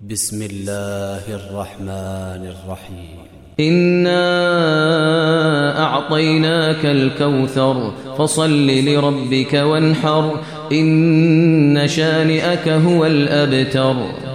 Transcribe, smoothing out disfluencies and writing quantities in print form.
بسم الله الرحمن الرحيم. إنا أعطيناك الكوثر فصل لربك وانحر إن شانئك هو الأبتر.